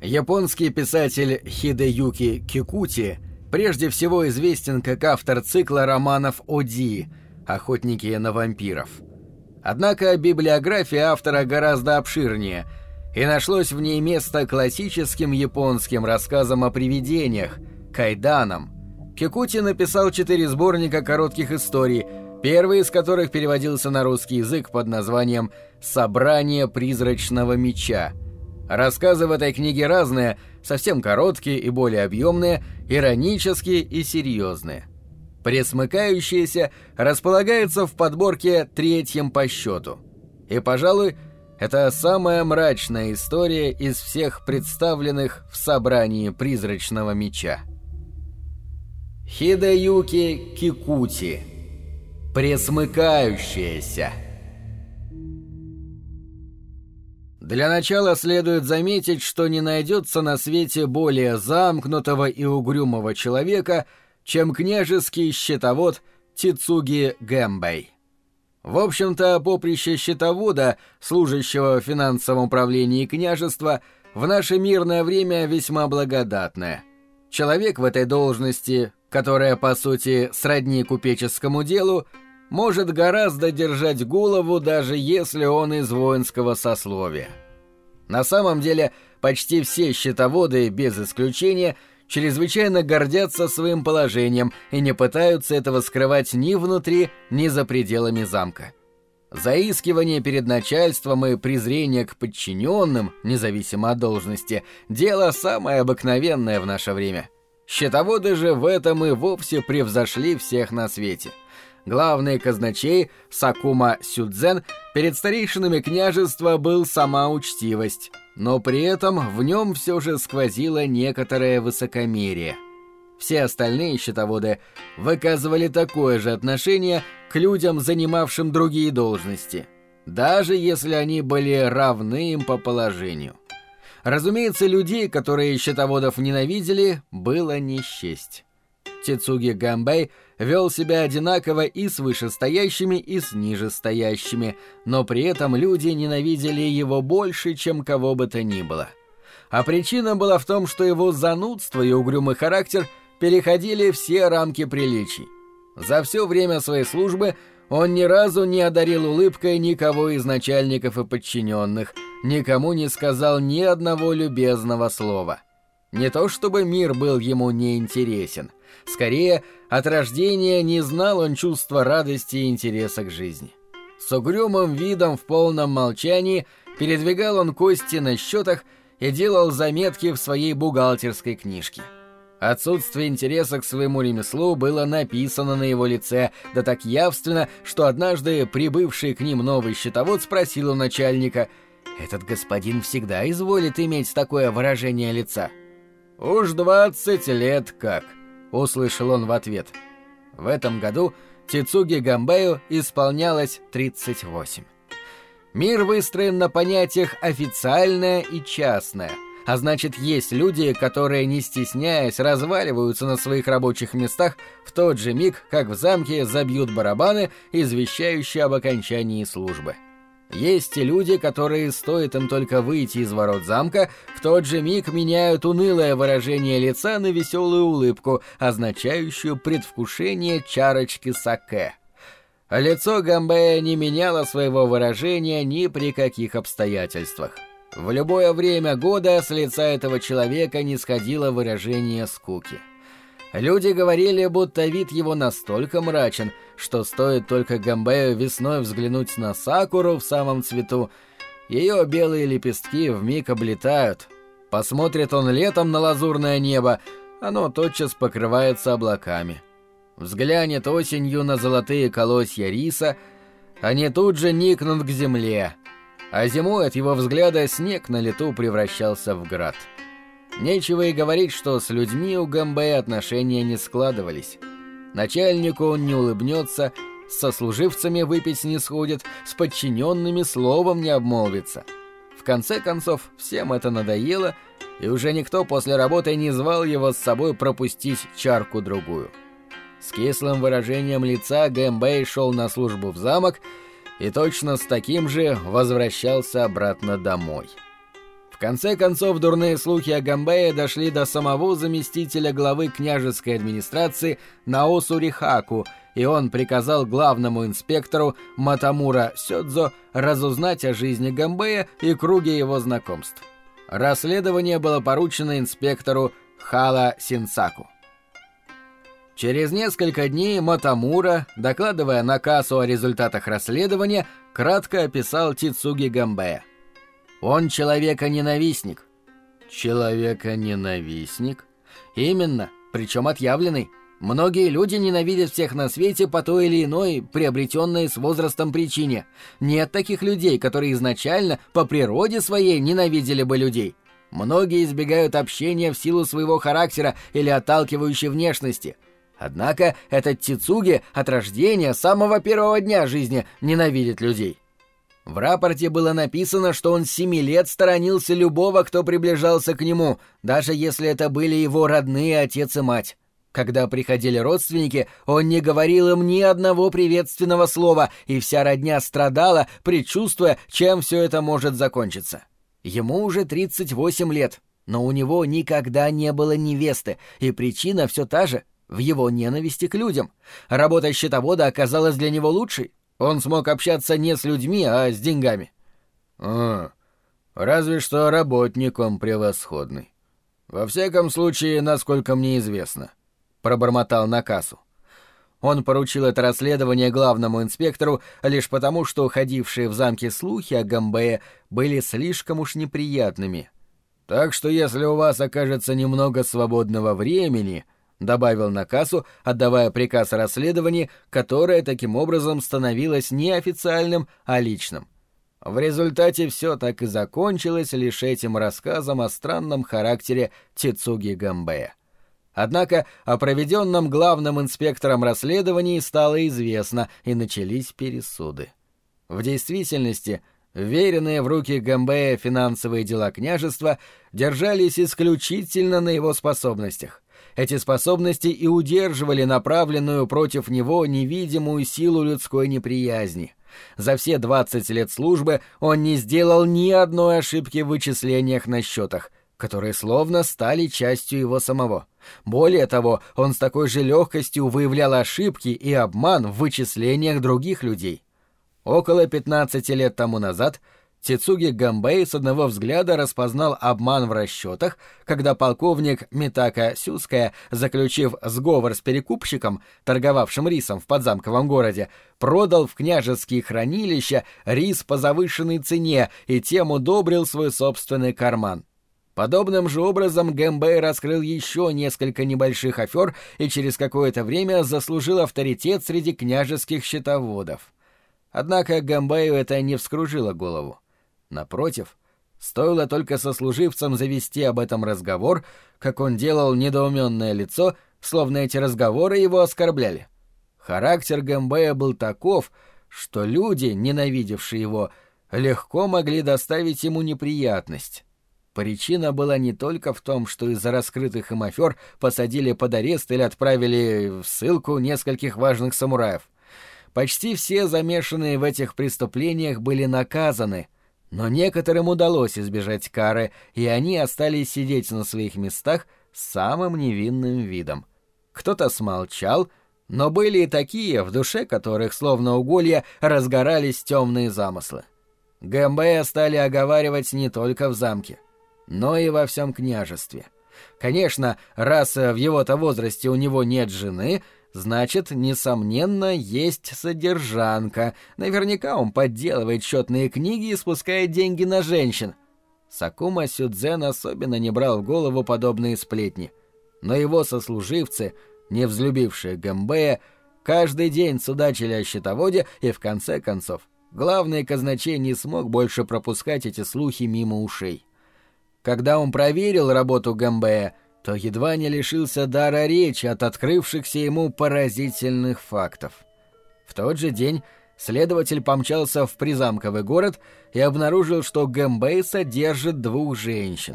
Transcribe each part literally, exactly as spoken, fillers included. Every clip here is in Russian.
Японский писатель Хидеюки Кикути прежде всего известен как автор цикла романов Оди «Охотники на вампиров». Однако библиография автора гораздо обширнее, и нашлось в ней место классическим японским рассказам о привидениях – кайданам. Кикути написал четыре сборника коротких историй, первый из которых переводился на русский язык под названием «Собрание призрачного меча». Рассказы в этой книге разные, совсем короткие и более объемные, иронические и серьезные. «Пресмыкающиеся» располагается в подборке третьим по счету. И, пожалуй, это самая мрачная история из всех представленных в собрании призрачного меча. Хидеюки Кикути. Пресмыкающиеся. Для начала следует заметить, что не найдется на свете более замкнутого и угрюмого человека, чем княжеский счетовод Тицуги Гэмбэй. В общем-то, поприще счетовода, служащего в финансовом управлении княжества, в наше мирное время весьма благодатное. Человек в этой должности, которая, по сути, сродни купеческому делу, может гораздо держать голову, даже если он из воинского сословия. На самом деле, почти все счетоводы, без исключения, чрезвычайно гордятся своим положением и не пытаются этого скрывать ни внутри, ни за пределами замка. Заискивание перед начальством и презрение к подчиненным, независимо от должности, дело самое обыкновенное в наше время. Счетоводы же в этом и вовсе превзошли всех на свете. Главный казначей Сакума Сюдзен перед старейшинами княжества был сама учтивость, но при этом в нем все же сквозило некоторое высокомерие. Все остальные счетоводы выказывали такое же отношение к людям, занимавшим другие должности, даже если они были равны им по положению. Разумеется, людей, которые счетоводов ненавидели, было не счесть. Тицуги Гэмбэй вел себя одинаково и с вышестоящими, и с нижестоящими, но при этом люди ненавидели его больше, чем кого бы то ни было. А причина была в том, что его занудство и угрюмый характер переходили все рамки приличий. За все время своей службы он ни разу не одарил улыбкой никого из начальников и подчиненных, никому не сказал ни одного любезного слова. Не то чтобы мир был ему неинтересен, скорее, от рождения не знал он чувства радости и интереса к жизни. С угрюмым видом в полном молчании передвигал он кости на счетах и делал заметки в своей бухгалтерской книжке. Отсутствие интереса к своему ремеслу было написано на его лице, да так явственно, что однажды прибывший к ним новый счетовод спросил у начальника: «Этот господин всегда изволит иметь такое выражение лица?» «Уж двадцать лет как», — услышал он в ответ. В этом году Тицуги Гэмбэю исполнялось тридцать восемь. Мир выстроен на понятиях «официальное» и «частное», а значит, есть люди, которые, не стесняясь, разваливаются на своих рабочих местах в тот же миг, как в замке забьют барабаны, извещающие об окончании службы. Есть и люди, которые, стоит им только выйти из ворот замка, в тот же миг меняют унылое выражение лица на веселую улыбку, означающую предвкушение чарочки саке. А лицо Гэмбэя не меняло своего выражения ни при каких обстоятельствах. В любое время года с лица этого человека не сходило выражение скуки. Люди говорили, будто вид его настолько мрачен, что стоит только Гэмбэю весной взглянуть на сакуру в самом цвету, ее белые лепестки вмиг облетают. Посмотрит он летом на лазурное небо, оно тотчас покрывается облаками. Взглянет осенью на золотые колосья риса, они тут же никнут к земле, а зимой от его взгляда снег на лету превращался в град. Нечего и говорить, что с людьми у Гэмбэя отношения не складывались. Начальнику он не улыбнется, с сослуживцами выпить не сходит, с подчиненными словом не обмолвится. В конце концов, всем это надоело, и уже никто после работы не звал его с собой пропустить чарку-другую. С кислым выражением лица Гэмбэй шел на службу в замок и точно с таким же возвращался обратно домой. В В конце концов, дурные слухи о Гамбее дошли до самого заместителя главы княжеской администрации Наосу Рихаку, и он приказал главному инспектору Матамура Сёдзо разузнать о жизни Гамбея и круге его знакомств. Расследование было поручено инспектору Хала Синсаку. Через несколько дней Матамура, докладывая Накасу о результатах расследования, кратко описал Тицуги Гамбея. Он человека-ненавистник. Человека-ненавистник? Именно, причем отъявленный. Многие люди ненавидят всех на свете по той или иной, приобретенной с возрастом причине. Нет таких людей, которые изначально, по природе своей, ненавидели бы людей. Многие избегают общения в силу своего характера или отталкивающей внешности. Однако этот Тицуги от рождения, с самого первого дня жизни, ненавидит людей. В рапорте было написано, что он с семи лет сторонился любого, кто приближался к нему, даже если это были его родные отец и мать. Когда приходили родственники, он не говорил им ни одного приветственного слова, и вся родня страдала, предчувствуя, чем все это может закончиться. Ему уже тридцать восемь лет, но у него никогда не было невесты, и причина все та же — в его ненависти к людям. Работа счетовода оказалась для него лучшей. Он смог общаться не с людьми, а с деньгами. А, разве что работник он превосходный. Во всяком случае, насколько мне известно, — пробормотал Накасу. Он поручил это расследование главному инспектору лишь потому, что ходившие в замке слухи о Гамбее были слишком уж неприятными. Так что если у вас окажется немного свободного времени, — добавил Накасу, отдавая приказ о расследовании, которое таким образом становилось не официальным, а личным. В результате все так и закончилось лишь этим рассказом о странном характере Тицуги Гамбея. Однако о проведенном главным инспектором расследовании стало известно, и начались пересуды. В действительности, вверенные в руки Гамбея финансовые дела княжества держались исключительно на его способностях. Эти способности и удерживали направленную против него невидимую силу людской неприязни. За все двадцать лет службы он не сделал ни одной ошибки в вычислениях на счетах, которые словно стали частью его самого. Более того, он с такой же легкостью выявлял ошибки и обман в вычислениях других людей. Около пятнадцати лет тому назад Тицуги Гамбей с одного взгляда распознал обман в расчетах, когда полковник Митака Сюская, заключив сговор с перекупщиком, торговавшим рисом в подзамковом городе, продал в княжеские хранилища рис по завышенной цене и тем удобрил свой собственный карман. Подобным же образом Гамбей раскрыл еще несколько небольших афер и через какое-то время заслужил авторитет среди княжеских счетоводов. Однако Гамбею это не вскружило голову. Напротив, стоило только сослуживцам завести об этом разговор, как он делал недоуменное лицо, словно эти разговоры его оскорбляли. Характер Гамбея был таков, что люди, ненавидевшие его, легко могли доставить ему неприятность. Причина была не только в том, что из-за раскрытых им афер посадили под арест или отправили в ссылку нескольких важных самураев. Почти все замешанные в этих преступлениях были наказаны, но некоторым удалось избежать кары, и они остались сидеть на своих местах с самым невинным видом. Кто-то смолчал, но были и такие, в душе которых, словно уголья, разгорались темные замыслы. Гамбея стали оговаривать не только в замке, но и во всем княжестве. Конечно, раз в его-то возрасте у него нет жены, значит, несомненно, есть содержанка. Наверняка он подделывает счетные книги и спускает деньги на женщин. Сакума Сюдзен особенно не брал в голову подобные сплетни. Но его сослуживцы, не взлюбившие Гамбея, каждый день судачили о счетоводе, и в конце концов главный казначей не смог больше пропускать эти слухи мимо ушей. Когда он проверил работу Гамбея, то едва не лишился дара речи от открывшихся ему поразительных фактов. В тот же день следователь помчался в призамковый город и обнаружил, что Гамбей содержит двух женщин.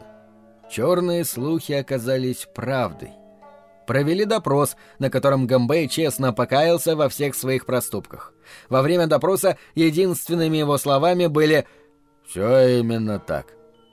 Черные слухи оказались правдой. Провели допрос, на котором Гамбей честно покаялся во всех своих проступках. Во время допроса единственными его словами были «Все именно так».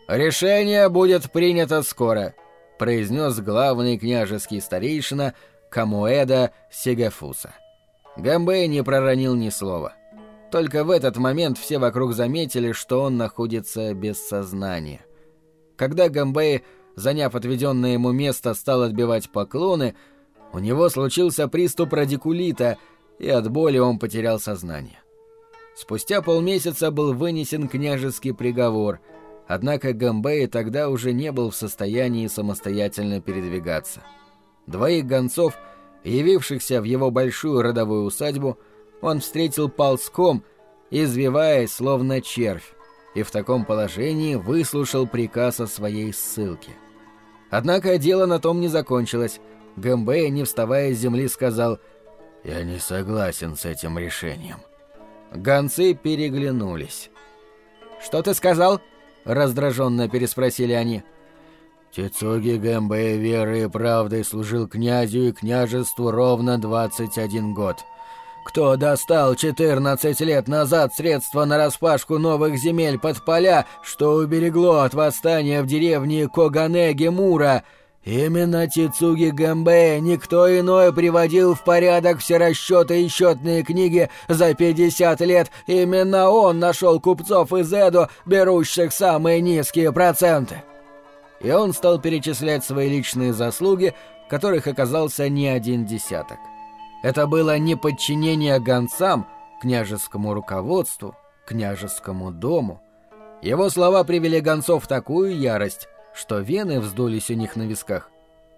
«Решение будет принято скоро», — произнес главный княжеский старейшина Камуэда Сигефуса. Гэмбэй не проронил ни слова. Только в этот момент все вокруг заметили, что он находится без сознания. Когда Гэмбэй, заняв отведенное ему место, стал отбивать поклоны, у него случился приступ радикулита, и от боли он потерял сознание. Спустя полмесяца был вынесен княжеский приговор, однако Гэмбэй тогда уже не был в состоянии самостоятельно передвигаться. Двоих гонцов, явившихся в его большую родовую усадьбу, он встретил ползком, извиваясь, словно червь, и в таком положении выслушал приказ о своей ссылке. Однако дело на том не закончилось. Гэмбэй, не вставая с земли, сказал: «Я не согласен с этим решением». Гонцы переглянулись. «Что ты сказал?» — раздраженно переспросили они. «Тицуги Гэмбэй верой и правдой служил князю и княжеству ровно двадцать один год. Кто достал четырнадцать лет назад средства на распашку новых земель под поля, что уберегло от восстания в деревне Коганеги-Мура, именно Тицуги Гэмбэй, никто иной, приводил в порядок все расчеты и счетные книги за пятьдесят лет. Именно он нашел купцов из Эдо, берущих самые низкие проценты». И он стал перечислять свои личные заслуги, которых оказался не один десяток. Это было не подчинение гонцам, княжескому руководству, княжескому дому. Его слова привели гонцов в такую ярость, что вены вздулись у них на висках.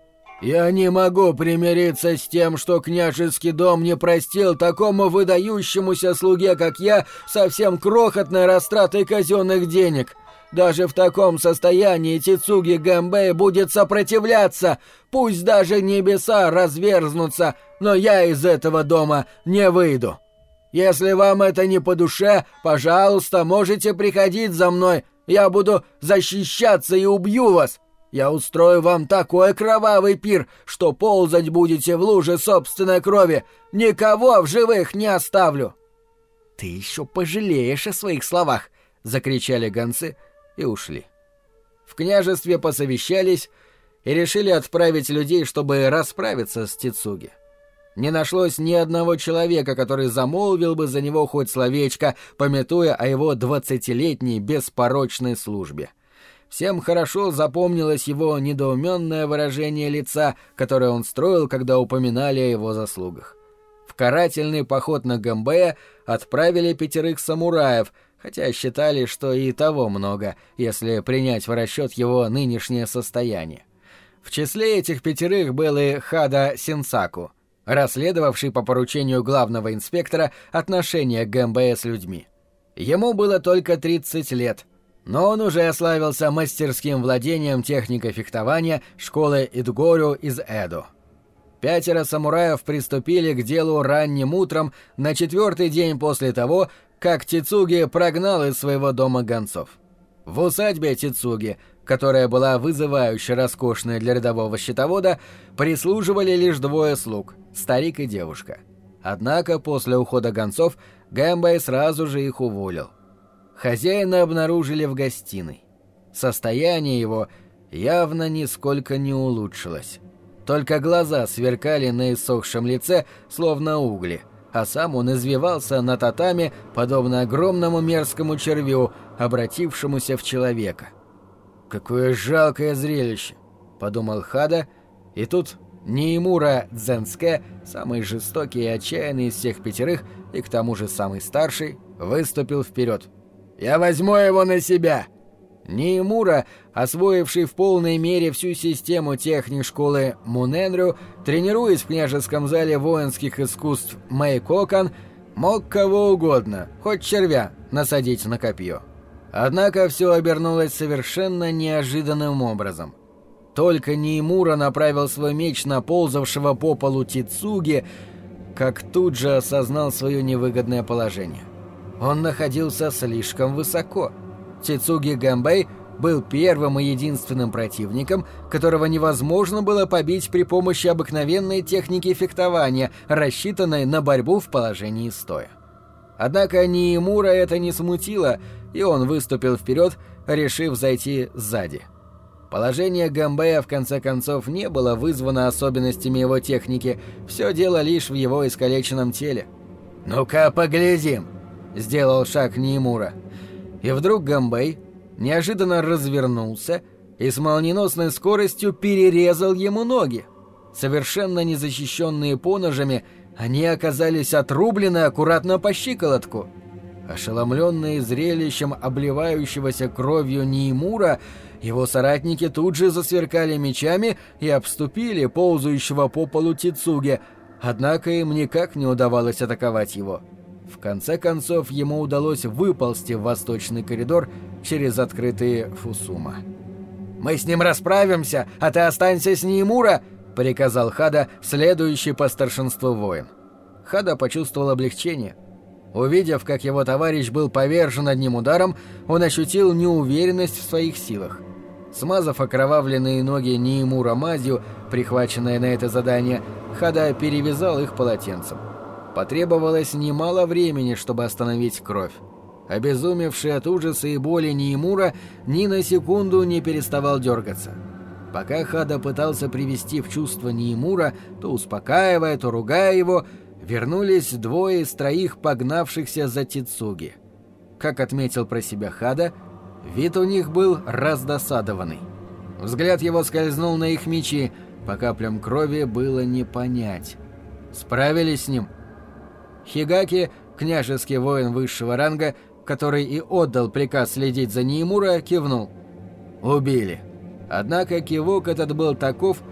«Я не могу примириться с тем, что княжеский дом не простил такому выдающемуся слуге, как я, совсем крохотной растратой казенных денег. Даже в таком состоянии Тицуги Гэмбэй будет сопротивляться, пусть даже небеса разверзнутся, но я из этого дома не выйду. Если вам это не по душе, пожалуйста, можете приходить за мной, я буду защищаться и убью вас. Я устрою вам такой кровавый пир, что ползать будете в луже собственной крови, никого в живых не оставлю». «Ты еще пожалеешь о своих словах!» — закричали гонцы и ушли. В княжестве посовещались и решили отправить людей, чтобы расправиться с Тицуги. Не нашлось ни одного человека, который замолвил бы за него хоть словечко, памятуя о его двадцатилетней беспорочной службе. Всем хорошо запомнилось его недоуменное выражение лица, которое он строил, когда упоминали о его заслугах. В карательный поход на Гэмбэя отправили пятерых самураев, хотя считали, что и того много, если принять в расчет его нынешнее состояние. В числе этих пятерых был и Хада Синсаку, расследовавший по поручению главного инспектора отношения Гэмбэя с людьми. Ему было только тридцать лет, но он уже ославился мастерским владением техникой фехтования школы Идгорю из Эдо. Пятеро самураев приступили к делу ранним утром на четвертый день после того, как Тицуги прогнал из своего дома гонцов. В усадьбе Тицуги, которая была вызывающе роскошной для рядового счетовода, прислуживали лишь двое слуг — старик и девушка. Однако после ухода гонцов Гэмбэй сразу же их уволил. Хозяина обнаружили в гостиной. Состояние его явно нисколько не улучшилось. Только глаза сверкали на иссохшем лице, словно угли, а сам он извивался на татами, подобно огромному мерзкому червю, обратившемуся в человека. «Какое жалкое зрелище!» — подумал Хада, и тут Ниимура Дзенске, самый жестокий и отчаянный из всех пятерых, и к тому же самый старший, выступил вперед. «Я возьму его на себя!» Ниимура, освоивший в полной мере всю систему техник школы Муненрю, тренируясь в княжеском зале воинских искусств Мэйкокан, мог кого угодно, хоть червя, насадить на копье. Однако все обернулось совершенно неожиданным образом. Только Ниимура направил свой меч на ползавшего по полу Тицуги, как тут же осознал свое невыгодное положение. Он находился слишком высоко. Тицуги Гэмбэй был первым и единственным противником, которого невозможно было побить при помощи обыкновенной техники фехтования, рассчитанной на борьбу в положении стоя. Однако Ниимура это не смутило, и он выступил вперед, решив зайти сзади. Положение Гэмбэя в конце концов не было вызвано особенностями его техники, все дело лишь в его искалеченном теле. «Ну-ка, поглядим!» — сделал шаг Ниимура. И вдруг Гэмбэй неожиданно развернулся и с молниеносной скоростью перерезал ему ноги. Совершенно незащищенные поножами, они оказались отрублены аккуратно по щиколотку. Ошеломленные зрелищем обливающегося кровью Ниимура, его соратники тут же засверкали мечами и обступили ползающего по полу Тицуги, однако им никак не удавалось атаковать его. В конце концов, ему удалось выползти в восточный коридор через открытые фусума. «Мы с ним расправимся, а ты останься с Ниимура!» — приказал Хада, следующий по старшинству воин. Хада почувствовал облегчение. Увидев, как его товарищ был повержен одним ударом, он ощутил неуверенность в своих силах. Смазав окровавленные ноги Ниимура мазью, прихваченные на это задание, Хада перевязал их полотенцем. Потребовалось немало времени, чтобы остановить кровь. Обезумевший от ужаса и боли Ниимура ни на секунду не переставал дергаться. Пока Хада пытался привести в чувство Ниимура, то успокаивая, то ругая его, вернулись двое из троих погнавшихся за Тицуги. Как отметил про себя Хада, вид у них был раздосадованный. Взгляд его скользнул на их мечи, по каплям крови было не понять. Справились с ним? Хигаки, княжеский воин высшего ранга, который и отдал приказ следить за Ниимура, кивнул. Убили. Однако кивок этот был таков,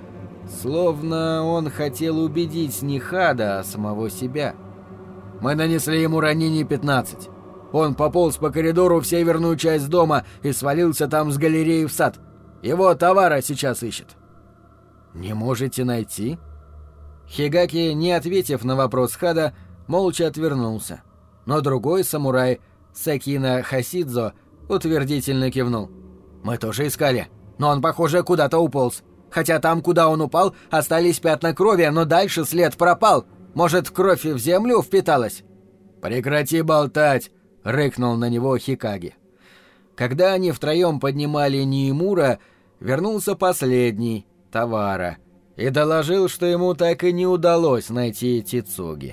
словно он хотел убедить не Хада, а самого себя. Мы нанесли ему ранений пятнадцать. Он пополз по коридору в северную часть дома и свалился там с галереи в сад. Его товара сейчас ищет. Не можете найти? Хигаки, не ответив на вопрос Хада, молча отвернулся. Но другой самурай, Сакина Хасидзо, утвердительно кивнул. Мы тоже искали, но он, похоже, куда-то уполз. Хотя там, куда он упал, остались пятна крови, но дальше след пропал. Может, кровь в землю впиталась? Прекрати болтать, рыкнул на него Хикаги. Когда они втроем поднимали Ниимура, вернулся последний, Тавара, и доложил, что ему так и не удалось найти Тицуги.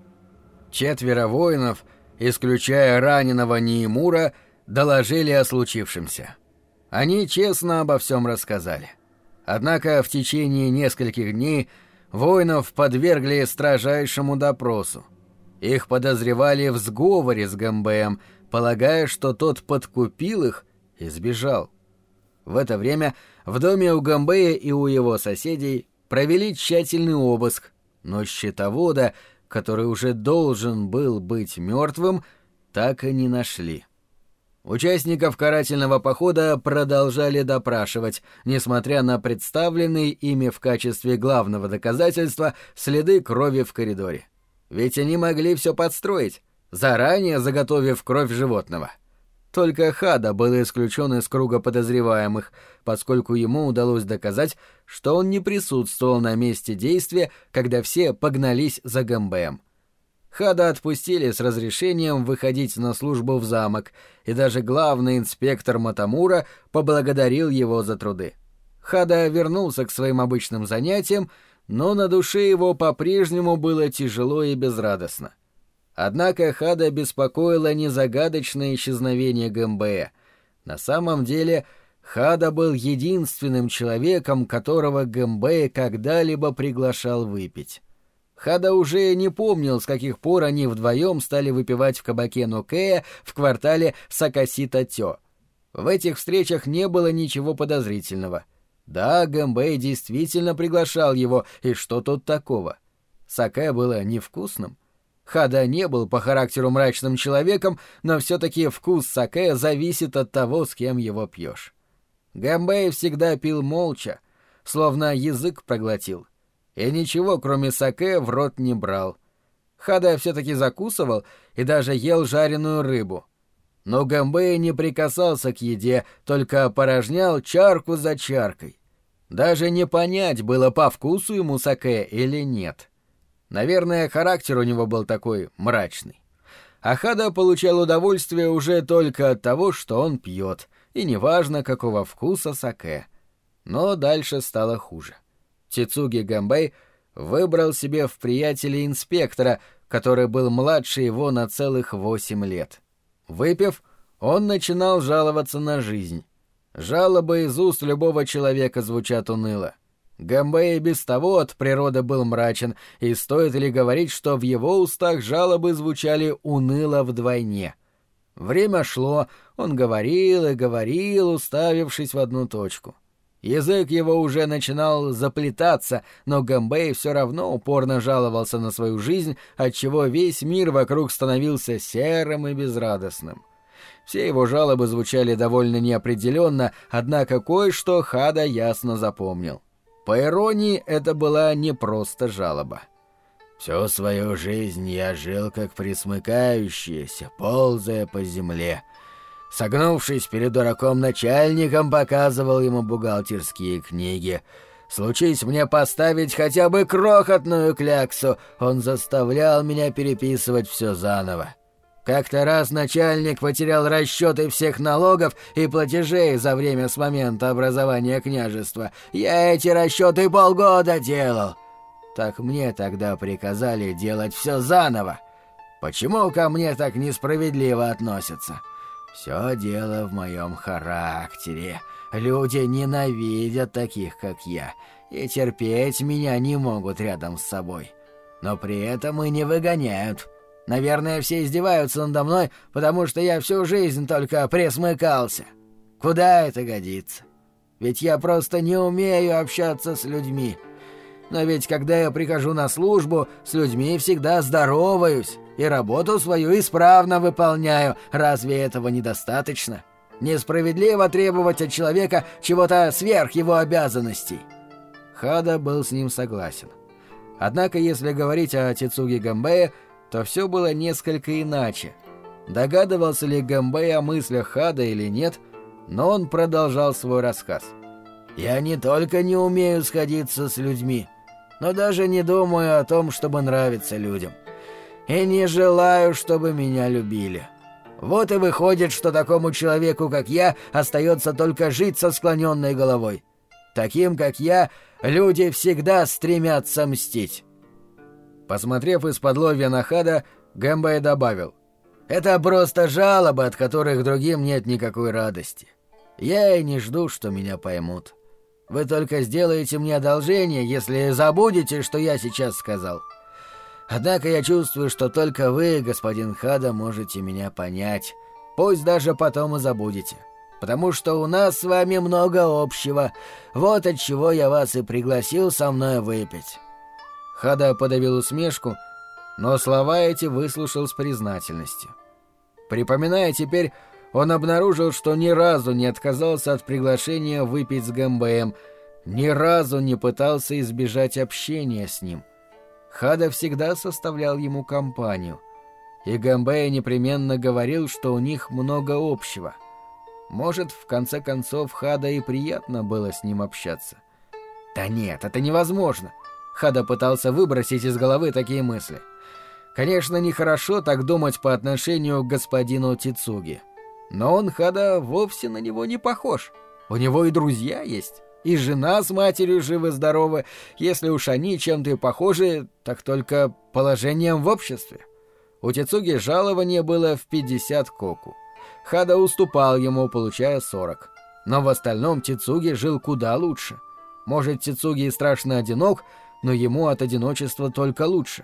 Четверо воинов, исключая раненого Ниимура, доложили о случившемся. Они честно обо всем рассказали. Однако в течение нескольких дней воинов подвергли строжайшему допросу. Их подозревали в сговоре с Гэмбэем, полагая, что тот подкупил их и сбежал. В это время в доме у Гэмбэя и у его соседей провели тщательный обыск, но щитовода, который уже должен был быть мертвым, так и не нашли. Участников карательного похода продолжали допрашивать, несмотря на представленные ими в качестве главного доказательства следы крови в коридоре. Ведь они могли все подстроить, заранее заготовив кровь животного. Только Хада был исключен из круга подозреваемых, поскольку ему удалось доказать, что он не присутствовал на месте действия, когда все погнались за Гэмбэем. Хада отпустили с разрешением выходить на службу в замок, и даже главный инспектор Матамура поблагодарил его за труды. Хада вернулся к своим обычным занятиям, но на душе его по-прежнему было тяжело и безрадостно. Однако Хада беспокоило не загадочное исчезновение Гэмбэя. На самом деле Хада был единственным человеком, которого Гэмбэй когда-либо приглашал выпить. Хада уже не помнил, с каких пор они вдвоем стали выпивать в кабаке Нокея в квартале Сакасита-Тё. В этих встречах не было ничего подозрительного. Да, Гэмбэй действительно приглашал его, и что тут такого? Саке было невкусным. Хада не был по характеру мрачным человеком, но все-таки вкус саке зависит от того, с кем его пьешь. Гэмбэй всегда пил молча, словно язык проглотил, и ничего, кроме саке, в рот не брал. Хада все-таки закусывал и даже ел жареную рыбу. Но Гэмбэй не прикасался к еде, только опорожнял чарку за чаркой. Даже не понять, было по вкусу ему саке или нет. Наверное, характер у него был такой мрачный. а Хада получал удовольствие уже только от того, что он пьет, и неважно, какого вкуса сакэ. Но дальше стало хуже. Тицуги Гэмбэй выбрал себе в приятеля инспектора, который был младше его на целых восемь лет. Выпив, он начинал жаловаться на жизнь. Жалобы из уст любого человека звучат уныло. Гэмбэй без того от природы был мрачен, и стоит ли говорить, что в его устах жалобы звучали уныло вдвойне. Время шло, он говорил и говорил, уставившись в одну точку. Язык его уже начинал заплетаться, но Гэмбэй все равно упорно жаловался на свою жизнь, отчего весь мир вокруг становился серым и безрадостным. Все его жалобы звучали довольно неопределенно, однако кое-что Хада ясно запомнил. По иронии, это была не просто жалоба. «Всю свою жизнь я жил как пресмыкающийся, ползая по земле. Согнувшись перед дураком-начальником, показывал ему бухгалтерские книги. Случись мне поставить хотя бы крохотную кляксу, он заставлял меня переписывать все заново. Как-то раз начальник потерял расчеты всех налогов и платежей за время с момента образования княжества. Я эти расчеты полгода делал. Так мне тогда приказали делать все заново. Почему ко мне так несправедливо относятся? Все дело в моем характере. Люди ненавидят таких, как я, и терпеть меня не могут рядом с собой. Но при этом и не выгоняют. Наверное, все издеваются надо мной, потому что я всю жизнь только пресмыкался. Куда это годится? Ведь я просто не умею общаться с людьми. Но ведь когда я прихожу на службу, с людьми всегда здороваюсь и работу свою исправно выполняю. Разве этого недостаточно? Несправедливо требовать от человека чего-то сверх его обязанностей. Хада был с ним согласен. Однако, если говорить о Тицуги Гэмбэе, то все было несколько иначе. Догадывался ли Гэмбэй о мыслях Хада или нет, но он продолжал свой рассказ. «Я не только не умею сходиться с людьми, но даже не думаю о том, чтобы нравиться людям. И не желаю, чтобы меня любили. Вот и выходит, что такому человеку, как я, остается только жить со склоненной головой. Таким, как я, люди всегда стремятся мстить». Посмотрев из-подлобья на Хада, Гэмбэй добавил: «Это просто жалобы, от которых другим нет никакой радости. Я и не жду, что меня поймут. Вы только сделаете мне одолжение, если забудете, что я сейчас сказал. Однако я чувствую, что только вы, господин Хада, можете меня понять. Пусть даже потом и забудете. Потому что у нас с вами много общего. Вот отчего я вас и пригласил со мной выпить». Хада подавил усмешку, но слова эти выслушал с признательностью. Припоминая теперь, он обнаружил, что ни разу не отказался от приглашения выпить с Гэмбэем, ни разу не пытался избежать общения с ним. Хада всегда составлял ему компанию, и Гэмбэй непременно говорил, что у них много общего. Может, в конце концов, Хада и приятно было с ним общаться. Да нет, это невозможно. Хада пытался выбросить из головы такие мысли. Конечно, нехорошо так думать по отношению к господину Тицуги. Но он, Хада, вовсе на него не похож. У него и друзья есть, и жена с матерью живы-здоровы. Если уж они чем-то и похожи, так только положением в обществе. У Тицуги жалование было в пятьдесят коку. Хада уступал ему, получая сорок. Но в остальном Тицуги жил куда лучше. Может, Тицуги и страшно одинок, но ему от одиночества только лучше.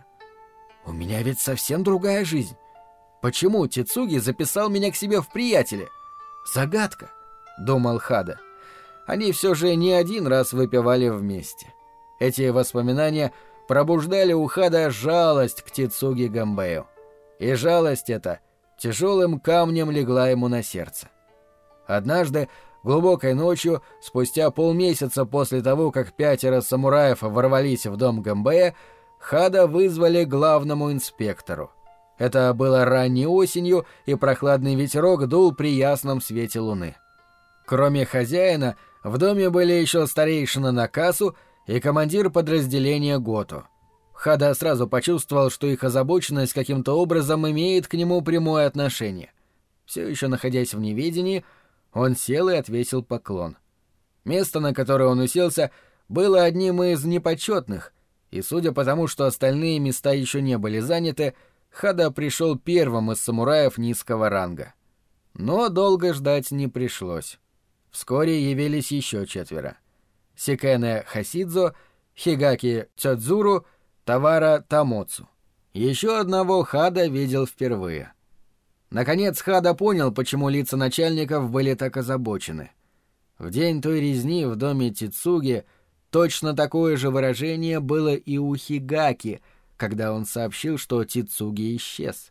У меня ведь совсем другая жизнь. Почему Тицуги записал меня к себе в приятели? Загадка, думал Хада. Они все же не один раз выпивали вместе. Эти воспоминания пробуждали у Хада жалость к Тицуги Гэмбэю. И жалость эта тяжелым камнем легла ему на сердце. Однажды, глубокой ночью, спустя полмесяца после того, как пятеро самураев ворвались в дом Гэмбэя, Хада вызвали к главному инспектору. Это было ранней осенью, и прохладный ветерок дул при ясном свете луны. Кроме хозяина, в доме были еще старейшина Накасу и командир подразделения Гото. Хада сразу почувствовал, что их озабоченность каким-то образом имеет к нему прямое отношение. Все еще находясь в неведении, он сел и отвесил поклон. Место, на которое он уселся, было одним из непочетных, и судя по тому, что остальные места еще не были заняты, Хада пришел первым из самураев низкого ранга. Но долго ждать не пришлось. Вскоре явились еще четверо. Сикэне Хасидзо, Хигаки Цёдзуру, Тавара Тамоцу. Еще одного Хада видел впервые. Наконец Хада понял, почему лица начальников были так озабочены. В день той резни в доме Тицуги точно такое же выражение было и у Хигаки, когда он сообщил, что Тицуги исчез.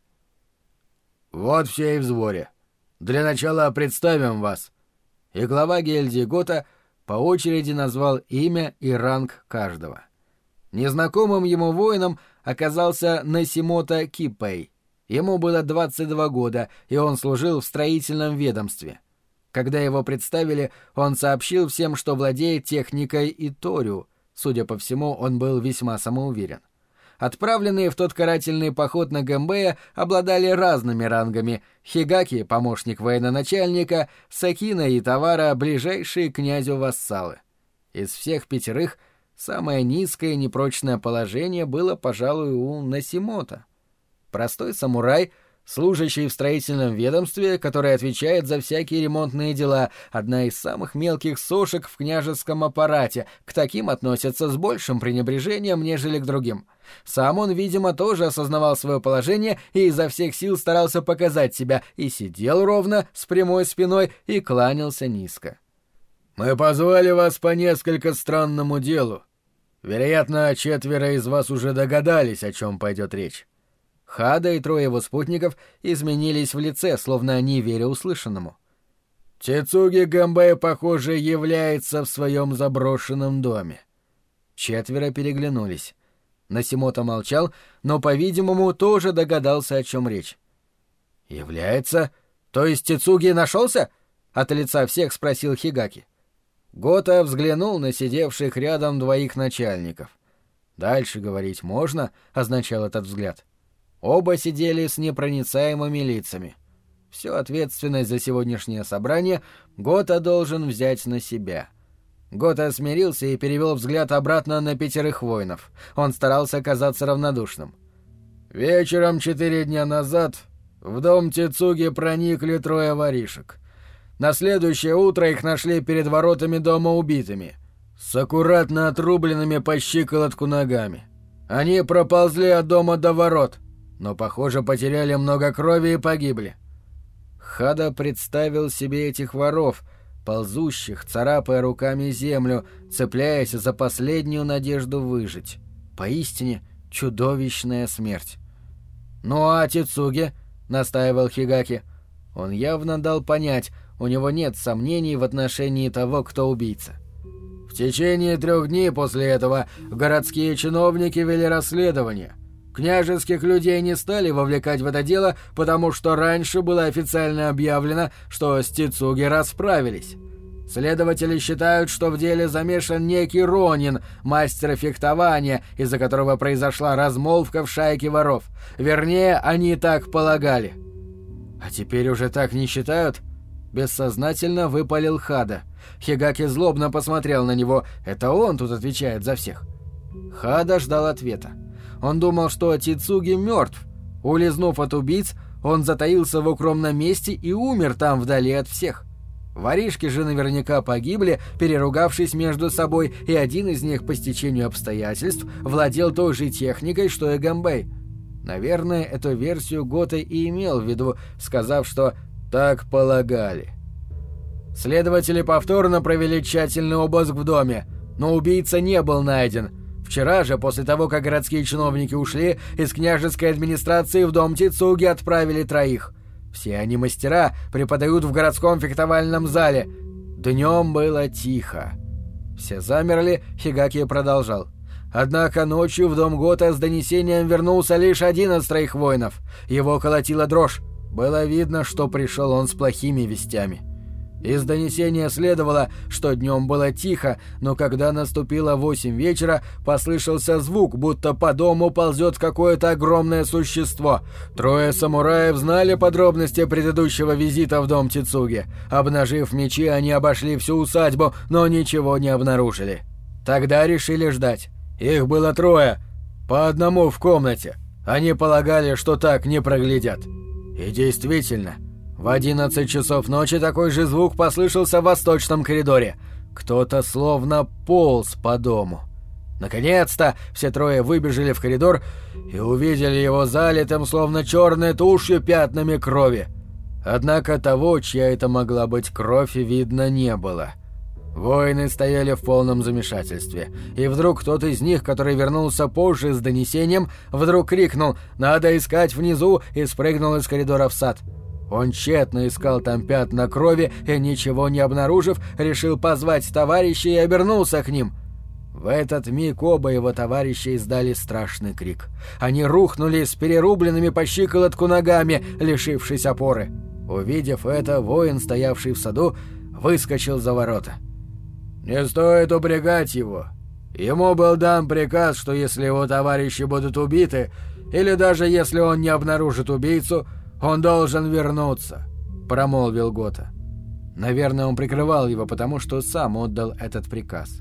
«Вот все и в сборе. Для начала представим вас». И глава гильдии Гота по очереди назвал имя и ранг каждого. Незнакомым ему воином оказался Насимото Киппэй. Ему было двадцать два года, и он служил в строительном ведомстве. Когда его представили, он сообщил всем, что владеет техникой Иторю. Судя по всему, он был весьма самоуверен. Отправленные в тот карательный поход на Гэмбэя обладали разными рангами. Хигаки — помощник военачальника, Сакина и Тавара — ближайшие к князю вассалы. Из всех пятерых самое низкое и непрочное положение было, пожалуй, у Насимото. Простой самурай, служащий в строительном ведомстве, который отвечает за всякие ремонтные дела, одна из самых мелких сошек в княжеском аппарате, к таким относятся с большим пренебрежением, нежели к другим. Сам он, видимо, тоже осознавал свое положение и изо всех сил старался показать себя, и сидел ровно, с прямой спиной, и кланялся низко. «Мы позвали вас по несколько странному делу. Вероятно, четверо из вас уже догадались, о чем пойдет речь». Хада и трое его спутников изменились в лице, словно не веря услышанному. «Тицуги Гэмбэй, похоже, является в своем заброшенном доме». Четверо переглянулись. Насимото молчал, но, по-видимому, тоже догадался, о чем речь. «Является? То есть Тицуги нашелся?» — от лица всех спросил Хигаки. Гота взглянул на сидевших рядом двоих начальников. «Дальше говорить можно?» — означал этот взгляд. Оба сидели с непроницаемыми лицами. Всю ответственность за сегодняшнее собрание Гота должен взять на себя. Гота смирился и перевел взгляд обратно на пятерых воинов. Он старался казаться равнодушным. «Вечером четыре дня назад в дом Тицуги проникли трое воришек. На следующее утро их нашли перед воротами дома убитыми, с аккуратно отрубленными по щиколотку ногами. Они проползли от дома до ворот, но, похоже, потеряли много крови и погибли». Хада представил себе этих воров, ползущих, царапая руками землю, цепляясь за последнюю надежду выжить. Поистине чудовищная смерть. «Ну а Тицуги?» — настаивал Хигаки. Он явно дал понять, у него нет сомнений в отношении того, кто убийца. В течение трех дней после этого городские чиновники вели расследование. Княжеских людей не стали вовлекать в это дело, потому что раньше было официально объявлено, что с Тицуги расправились. Следователи считают, что в деле замешан некий Ронин, мастер фехтования, из-за которого произошла размолвка в шайке воров. Вернее, они так полагали. «А теперь уже так не считают?» Бессознательно выпалил Хада. Хигаки злобно посмотрел на него. Это он тут отвечает за всех. Хада ждал ответа. Он думал, что Тицуги мертв. Улизнув от убийц, он затаился в укромном месте и умер там вдали от всех. Воришки же наверняка погибли, переругавшись между собой, и один из них по стечению обстоятельств владел той же техникой, что и Гэмбэй. Наверное, эту версию Гота и имел в виду, сказав, что «так полагали». Следователи повторно провели тщательный обыск в доме, но убийца не был найден. Вчера же, после того, как городские чиновники ушли, из княжеской администрации в дом Тицуги отправили троих. Все они мастера, преподают в городском фехтовальном зале. Днем было тихо. Все замерли, Хигаки продолжал. Однако ночью в дом Гота с донесением вернулся лишь один из троих воинов. Его колотила дрожь. Было видно, что пришел он с плохими вестями. Из донесения следовало, что днем было тихо, но когда наступило восемь вечера, послышался звук, будто по дому ползет какое-то огромное существо. Трое самураев знали подробности предыдущего визита в дом Тицуги. Обнажив мечи, они обошли всю усадьбу, но ничего не обнаружили. Тогда решили ждать. Их было трое, по одному в комнате. Они полагали, что так не проглядят. И действительно, в одиннадцать часов ночи такой же звук послышался в восточном коридоре. Кто-то словно полз по дому. Наконец-то все трое выбежали в коридор и увидели его залитым, словно черной тушью, пятнами крови. Однако того, чья это могла быть кровь, видно не было. Воины стояли в полном замешательстве, и вдруг кто-то из них, который вернулся позже с донесением, вдруг крикнул «Надо искать внизу!» и спрыгнул из коридора в сад. Он тщетно искал там пятна крови и, ничего не обнаружив, решил позвать товарищей и обернулся к ним. В этот миг оба его товарища издали страшный крик. Они рухнули с перерубленными по щиколотку ногами, лишившись опоры. Увидев это, воин, стоявший в саду, выскочил за ворота. «Не стоит упрягать его. Ему был дан приказ, что если его товарищи будут убиты, или даже если он не обнаружит убийцу, он должен вернуться», — промолвил Гота. Наверное, он прикрывал его, потому что сам отдал этот приказ.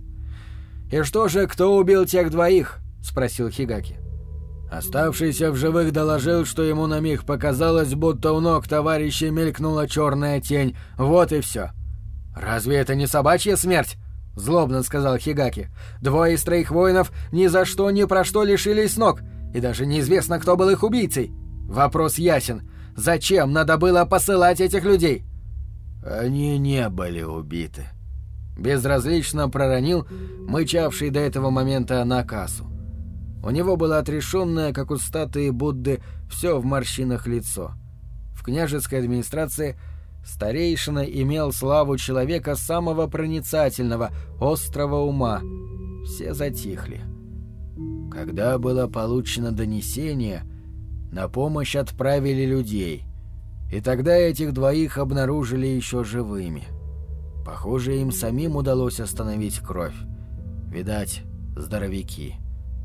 «И что же, кто убил тех двоих?» — спросил Хигаки. Оставшийся в живых доложил, что ему на миг показалось, будто у ног товарища мелькнула черная тень. Вот и все. «Разве это не собачья смерть?» — злобно сказал Хигаки. «Двое из троих воинов ни за что ни про что лишились ног, и даже неизвестно, кто был их убийцей. Вопрос ясен. Зачем надо было посылать этих людей?» «Они не были убиты», — безразлично проронил мычавший до этого момента Накасу. У него было отрешенное, как у статуи Будды, все в морщинах лицо. В княжеской администрации старейшина имел славу человека самого проницательного, острого ума. Все затихли. Когда было получено донесение, на помощь отправили людей, и тогда этих двоих обнаружили еще живыми. Похоже, им самим удалось остановить кровь. Видать, здоровяки.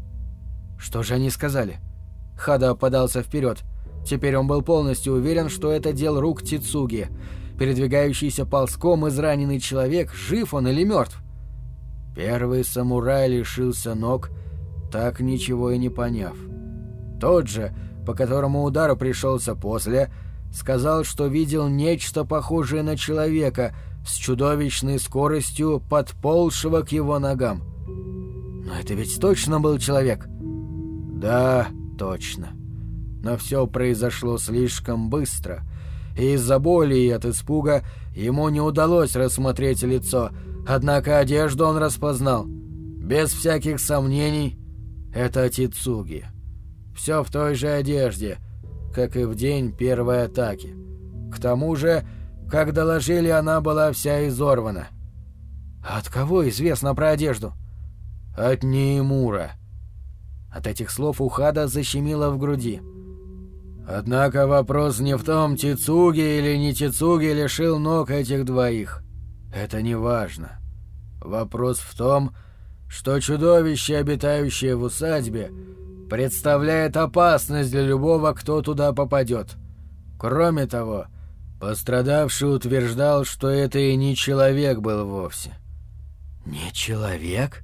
Что же они сказали? Хада подался вперед. Теперь он был полностью уверен, что это дело рук Тицуги. Передвигающийся ползком израненный человек, жив он или мертв? Первый самурай лишился ног, так ничего и не поняв. Тот же, по которому удару пришелся после, сказал, что видел нечто похожее на человека с чудовищной скоростью, подползшего к его ногам. Но это ведь точно был человек? Да, точно. Но все произошло слишком быстро, и из-за боли и от испуга ему не удалось рассмотреть лицо, однако одежду он распознал. Без всяких сомнений, это Тицуги. Все в той же одежде, как и в день первой атаки. К тому же, как доложили, она была вся изорвана. От кого известно про одежду? От Ниимура. От этих слов у Хада защемило в груди. Однако вопрос не в том, Тицуги или не Тицуги лишил ног этих двоих. Это не важно. Вопрос в том, что чудовище, обитающее в усадьбе, представляет опасность для любого, кто туда попадет. Кроме того, пострадавший утверждал, что это и не человек был вовсе. «Не человек?»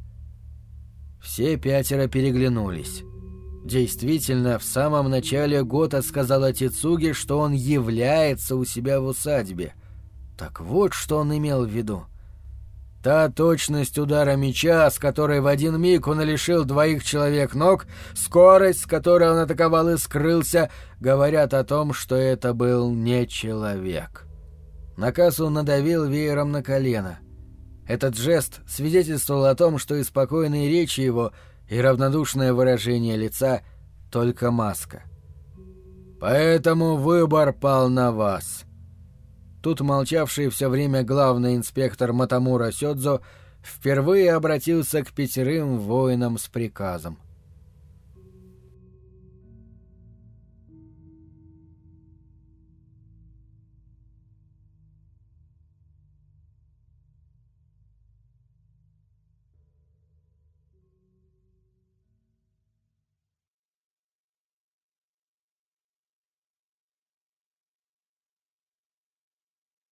Все пятеро переглянулись. Действительно, в самом начале Гота сказала Тицуги, что он является у себя в усадьбе. Так вот, что он имел в виду. Та точность удара меча, с которой в один миг он лишил двоих человек ног, скорость, с которой он атаковал и скрылся, говорят о том, что это был не человек. Накасу надавил веером на колено. Этот жест свидетельствовал о том, что и спокойные речи его, и равнодушное выражение лица — только маска. «Поэтому выбор пал на вас». Тут молчавший все время главный инспектор Матамура Сёдзо впервые обратился к пятерым воинам с приказом.